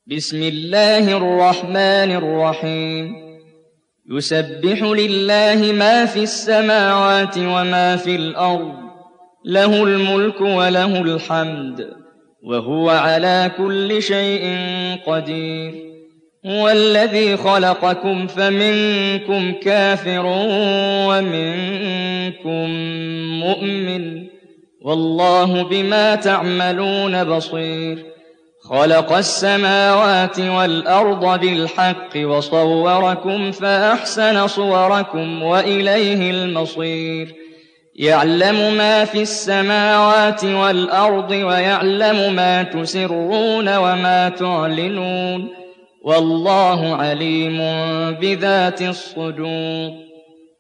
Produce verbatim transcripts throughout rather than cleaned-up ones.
بسم الله الرحمن الرحيم يسبح لله ما في السماوات وما في الأرض له الملك وله الحمد وهو على كل شيء قدير هو الذي خلقكم فمنكم كافر ومنكم مؤمن والله بما تعملون بصير خلق السماوات والأرض بالحق وصوركم فأحسن صوركم وإليه المصير يعلم ما في السماوات والأرض ويعلم ما تسرون وما تعلنون والله عليم بذات الصدور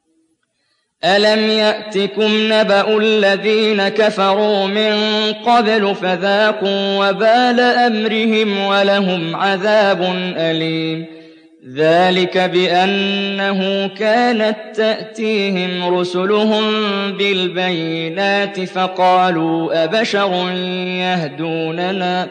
ألم يأتكم نبأ الذين كفروا من قبل فذاقوا وبال أمرهم ولهم عذاب أليم ذلك بأنه كانت تأتيهم رسلهم بالبينات فقالوا أبشر يهدوننا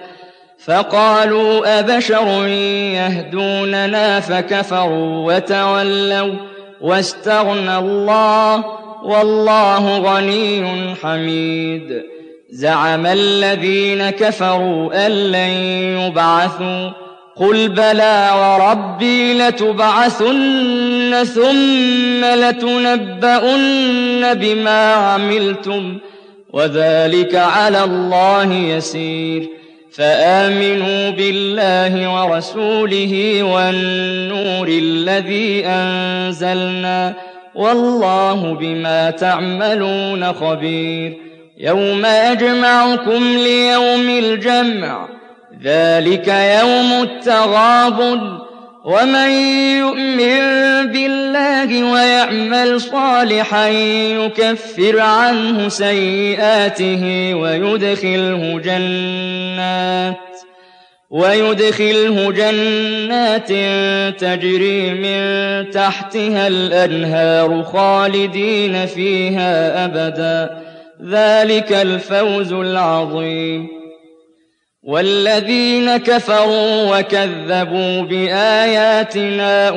فقالوا أبشر يهدوننا فكفروا وتولوا واستغنى الله والله غني حميد زعم الذين كفروا أن لن يبعثوا قل بلى وربي لتبعثن ثم لتنبؤن بما عملتم وذلك على الله يسير فآمنوا بالله ورسوله والنور الذي أنزلنا والله بما تعملون خبير يوم يجمعكم ليوم الجمع ذلك يوم التغابن ومن يؤمن بالله ويعمل صالحا يكفر عنه سيئاته ويدخله جنات ويدخله جنات تجري من تحتها الأنهار خالدين فيها أبدا ذلك الفوز العظيم والذين كفروا وكذبوا بآياتنا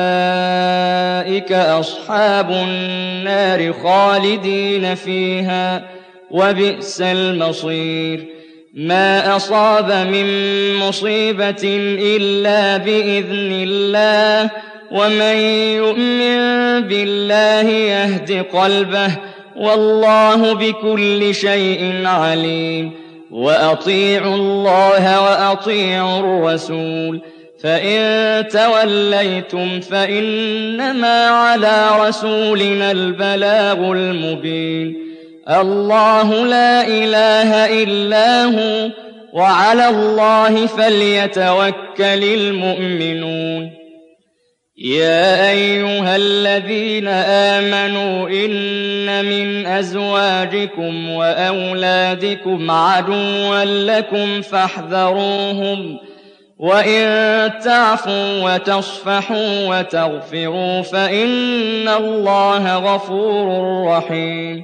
أولئك أصحاب النار خالدين فيها وبئس المصير ما أصاب من مصيبة إلا بإذن الله ومن يؤمن بالله يهد قلبه والله بكل شيء عليم وأطيعوا الله وأطيعوا الرسول فإن توليتم فإنما على رسولنا البلاغ المبين الله لا إله إلا هو وعلى الله فليتوكل المؤمنون يا أيها الذين آمنوا إن من أزواجكم وأولادكم عدوا لكم فاحذروهم وإن تعفوا وتصفحوا وتغفروا فإن الله غفور رحيم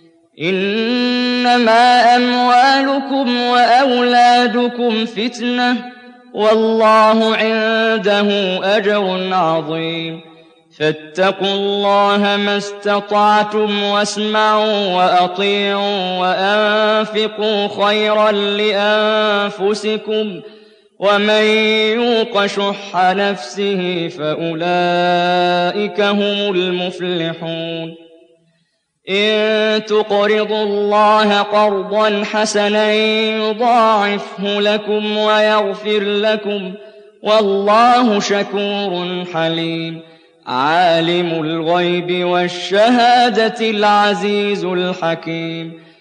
إنما أموالكم وأولادكم فتنة والله عنده أجر عظيم فاتقوا الله ما استطعتم واسمعوا وأطيعوا وأنفقوا خيرا لأنفسكم ومن يوق شح نفسه فأولئك هم المفلحون إن تقرضوا الله قرضا حسنا يضاعفه لكم ويغفر لكم والله شكور حليم عالم الغيب والشهادة العزيز الحكيم